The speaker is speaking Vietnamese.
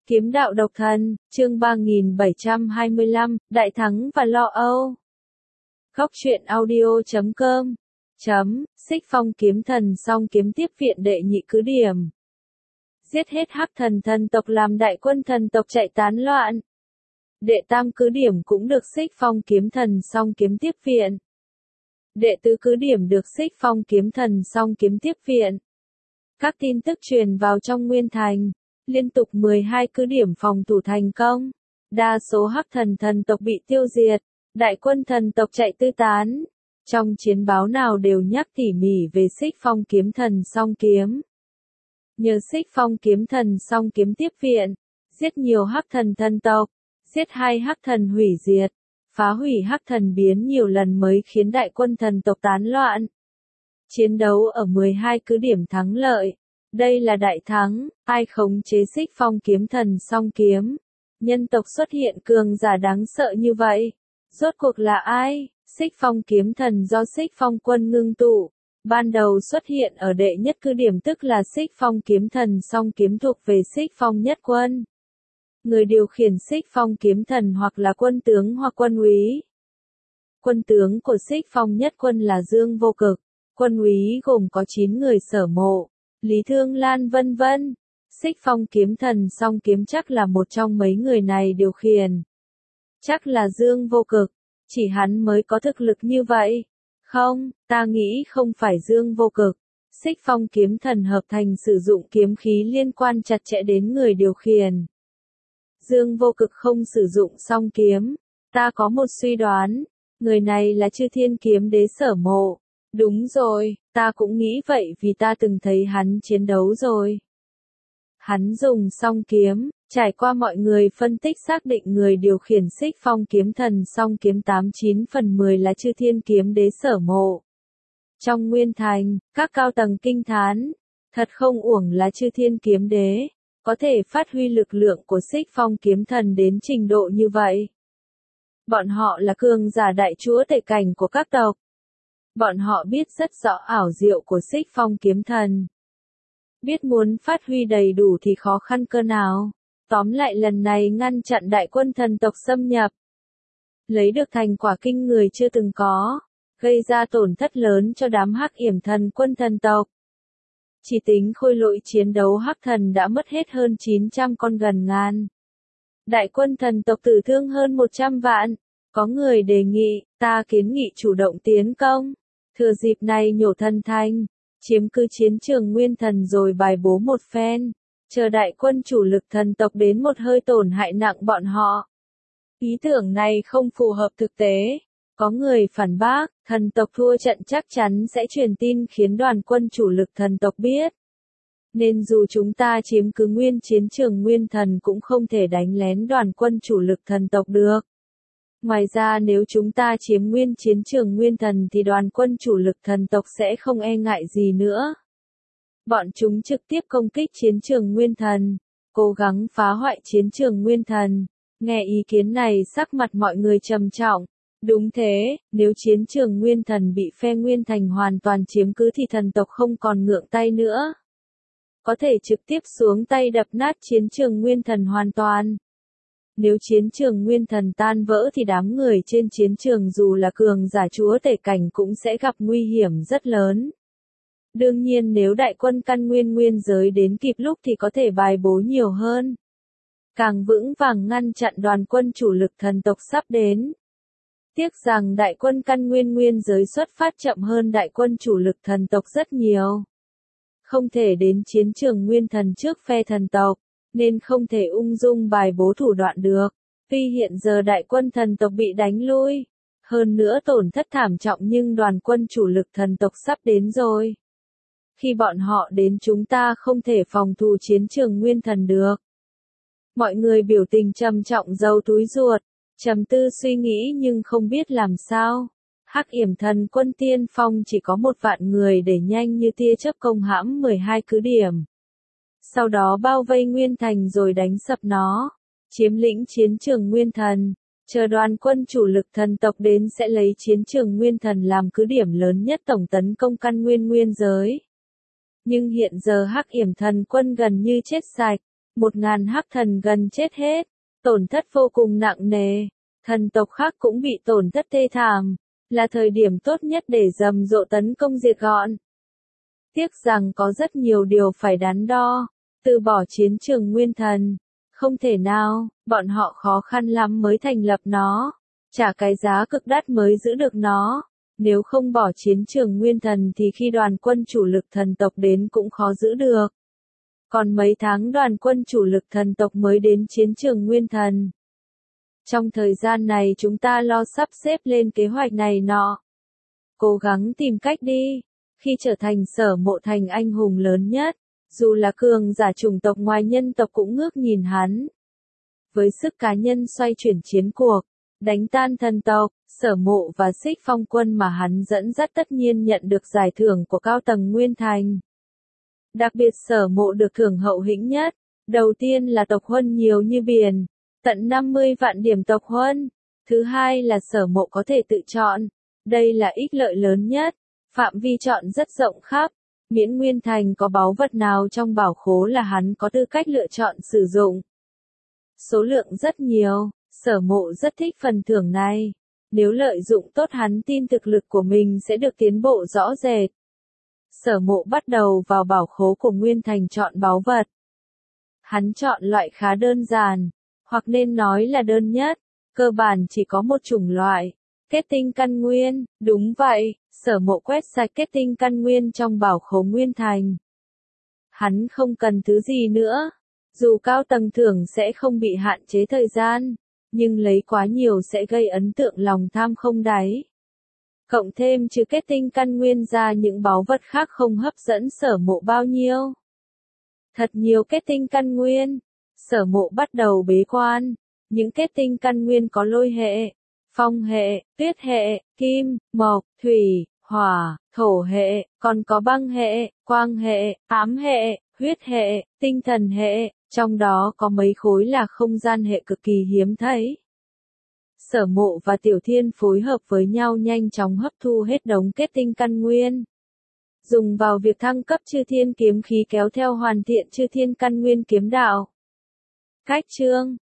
Kiếm đạo độc thần, chương 3725, Đại thắng và lo âu. Góc truyện audio.com Xích Phong kiếm thần song kiếm tiếp viện đệ nhị cứ điểm. Giết hết hắc thần thần tộc làm đại quân thần tộc chạy tán loạn. Đệ tam cứ điểm cũng được Xích Phong kiếm thần song kiếm tiếp viện. Đệ tứ cứ điểm được Xích Phong kiếm thần song kiếm tiếp viện. Các tin tức truyền vào trong Nguyên Thành. Liên tục 12 cứ điểm phòng thủ thành công. Đa số hắc thần thần tộc bị tiêu diệt. Đại quân thần tộc chạy tứ tán. Trong chiến báo nào đều nhắc tỉ mỉ về Xích Phong kiếm thần song kiếm. Nhờ Xích Phong kiếm thần song kiếm tiếp viện, giết nhiều hắc thần thần tộc, giết 2 hắc thần hủy diệt, phá hủy hắc thần biến nhiều lần mới khiến đại quân thần tộc tán loạn. Chiến đấu ở 12 cứ điểm thắng lợi. Đây là đại thắng, ai khống chế Xích Phong kiếm thần song kiếm. Nhân tộc xuất hiện cường giả đáng sợ như vậy. Rốt cuộc là ai? Xích Phong kiếm thần do Xích Phong quân ngưng tụ. Ban đầu xuất hiện ở đệ nhất cứ điểm tức là Xích Phong kiếm thần song kiếm thuộc về Xích Phong nhất quân. Người điều khiển Xích Phong kiếm thần hoặc là quân tướng hoặc quân úy. Quân tướng của Xích Phong nhất quân là Dương Vô Cực. Quân úy gồm có 9 người Sở Mộ, Lý Thương Lan vân vân. Xích Phong kiếm thần song kiếm chắc là một trong mấy người này điều khiển. Chắc là Dương Vô Cực, chỉ hắn mới có thực lực như vậy. Không, ta nghĩ không phải Dương Vô Cực. Xích Phong kiếm thần hợp thành sử dụng kiếm khí liên quan chặt chẽ đến người điều khiển. Dương Vô Cực không sử dụng song kiếm. Ta có một suy đoán, người này là Chư Thiên kiếm đế Sở Mộ. Đúng rồi, ta cũng nghĩ vậy vì ta từng thấy hắn chiến đấu rồi. Hắn dùng song kiếm, trải qua mọi người phân tích xác định người điều khiển Xích Phong kiếm thần song kiếm 89/10 là Chư Thiên kiếm đế Sở Mộ. Trong Nguyên Thành, các cao tầng kinh thán, thật không uổng là Chư Thiên kiếm đế, có thể phát huy lực lượng của Xích Phong kiếm thần đến trình độ như vậy. Bọn họ là cường giả đại chúa tể cảnh của các tộc. Bọn họ biết rất rõ ảo diệu của Xích Phong kiếm thần. Biết muốn phát huy đầy đủ thì khó khăn cơ nào. Tóm lại lần này ngăn chặn đại quân thần tộc xâm nhập. Lấy được thành quả kinh người chưa từng có. Gây ra tổn thất lớn cho đám hắc yểm thần quân thần tộc. Chỉ tính khôi lỗi chiến đấu hắc thần đã mất hết hơn 900 con gần ngàn. Đại quân thần tộc tử thương hơn 100 vạn. Có người đề nghị, ta kiến nghị chủ động tiến công. Thừa dịp này nhổ thần thanh, chiếm cứ chiến trường Nguyên Thần rồi bài bố một phen, chờ đại quân chủ lực thần tộc đến một hơi tổn hại nặng bọn họ. Ý tưởng này không phù hợp thực tế. Có người phản bác, thần tộc thua trận chắc chắn sẽ truyền tin khiến đoàn quân chủ lực thần tộc biết. Nên dù chúng ta chiếm cứ nguyên chiến trường Nguyên Thần cũng không thể đánh lén đoàn quân chủ lực thần tộc được. Ngoài ra nếu chúng ta chiếm nguyên chiến trường Nguyên Thần thì đoàn quân chủ lực thần tộc sẽ không e ngại gì nữa. Bọn chúng trực tiếp công kích chiến trường Nguyên Thần, cố gắng phá hoại chiến trường Nguyên Thần. Nghe ý kiến này sắc mặt mọi người trầm trọng. Đúng thế, nếu chiến trường Nguyên Thần bị phe Nguyên Thành hoàn toàn chiếm cứ thì thần tộc không còn ngượng tay nữa. Có thể trực tiếp xuống tay đập nát chiến trường Nguyên Thần hoàn toàn. Nếu chiến trường Nguyên Thần tan vỡ thì đám người trên chiến trường dù là cường giả chúa tể cảnh cũng sẽ gặp nguy hiểm rất lớn. Đương nhiên nếu đại quân căn nguyên giới đến kịp lúc thì có thể bài bố nhiều hơn. Càng vững vàng ngăn chặn đoàn quân chủ lực thần tộc sắp đến. Tiếc rằng đại quân căn nguyên giới xuất phát chậm hơn đại quân chủ lực thần tộc rất nhiều. Không thể đến chiến trường Nguyên Thần trước phe thần tộc. Nên không thể ung dung bài bố thủ đoạn được. Tuy hiện giờ đại quân thần tộc bị đánh lui. Hơn nữa tổn thất thảm trọng nhưng đoàn quân chủ lực thần tộc sắp đến rồi. Khi bọn họ đến chúng ta không thể phòng thủ chiến trường Nguyên Thần được. Mọi người biểu tình trầm trọng giấu túi ruột. Trầm tư suy nghĩ nhưng không biết làm sao. Hắc yểm thần quân tiên phong chỉ có 1 vạn người để nhanh như tia chớp công hãm 12 cứ điểm. Sau đó bao vây Nguyên Thành rồi đánh sập nó, chiếm lĩnh chiến trường Nguyên Thần, chờ đoàn quân chủ lực thần tộc đến sẽ lấy chiến trường Nguyên Thần làm cứ điểm lớn nhất tổng tấn công căn nguyên giới. Nhưng hiện giờ hắc yểm thần quân gần như chết sạch, 1.000 hắc thần gần chết hết, tổn thất vô cùng nặng nề, thần tộc khác cũng bị tổn thất thê thảm, là thời điểm tốt nhất để rầm rộ tấn công diệt gọn. Tiếc rằng có rất nhiều điều phải đắn đo, từ bỏ chiến trường Nguyên Thần, không thể nào, bọn họ khó khăn lắm mới thành lập nó, trả cái giá cực đắt mới giữ được nó. Nếu không bỏ chiến trường Nguyên Thần thì khi đoàn quân chủ lực thần tộc đến cũng khó giữ được. Còn mấy tháng đoàn quân chủ lực thần tộc mới đến chiến trường Nguyên Thần. Trong thời gian này chúng ta lo sắp xếp lên kế hoạch này nọ. Cố gắng tìm cách đi. Khi trở thành Sở Mộ thành anh hùng lớn nhất, dù là cường giả chủng tộc ngoài nhân tộc cũng ngước nhìn hắn. Với sức cá nhân xoay chuyển chiến cuộc, đánh tan thần tộc, Sở Mộ và Xích Phong quân mà hắn dẫn dắt tất nhiên nhận được giải thưởng của cao tầng Nguyên Thành. Đặc biệt Sở Mộ được thưởng hậu hĩnh nhất, đầu tiên là tộc huân nhiều như biển, tận 50 vạn điểm tộc huân. Thứ hai là Sở Mộ có thể tự chọn, đây là ích lợi lớn nhất, phạm vi chọn rất rộng khắp, miễn Nguyên Thành có báu vật nào trong bảo khố là hắn có tư cách lựa chọn sử dụng. Số lượng rất nhiều, Sở Mộ rất thích phần thưởng này. Nếu lợi dụng tốt hắn tin thực lực của mình sẽ được tiến bộ rõ rệt. Sở Mộ bắt đầu vào bảo khố của Nguyên Thành chọn báu vật. Hắn chọn loại khá đơn giản, hoặc nên nói là đơn nhất, cơ bản chỉ có một chủng loại, kết tinh căn nguyên, đúng vậy, Sở Mộ quét sạch kết tinh căn nguyên trong bảo khố Nguyên Thành. Hắn không cần thứ gì nữa, dù cao tầng thưởng sẽ không bị hạn chế thời gian, nhưng lấy quá nhiều sẽ gây ấn tượng lòng tham không đáy. Cộng thêm trừ kết tinh căn nguyên ra những báu vật khác không hấp dẫn Sở Mộ bao nhiêu. Thật nhiều kết tinh căn nguyên, Sở Mộ bắt đầu bế quan, những kết tinh căn nguyên có lôi hệ, phong hệ, tuyết hệ, kim, mộc, thủy, hỏa, thổ hệ, còn có băng hệ, quang hệ, ám hệ, huyết hệ, tinh thần hệ, trong đó có mấy khối là không gian hệ cực kỳ hiếm thấy. Sở Mộ và Tiểu Thiên phối hợp với nhau nhanh chóng hấp thu hết đống kết tinh căn nguyên. Dùng vào việc thăng cấp Chư Thiên kiếm khí kéo theo hoàn thiện Chư Thiên căn nguyên kiếm đạo. Cách chương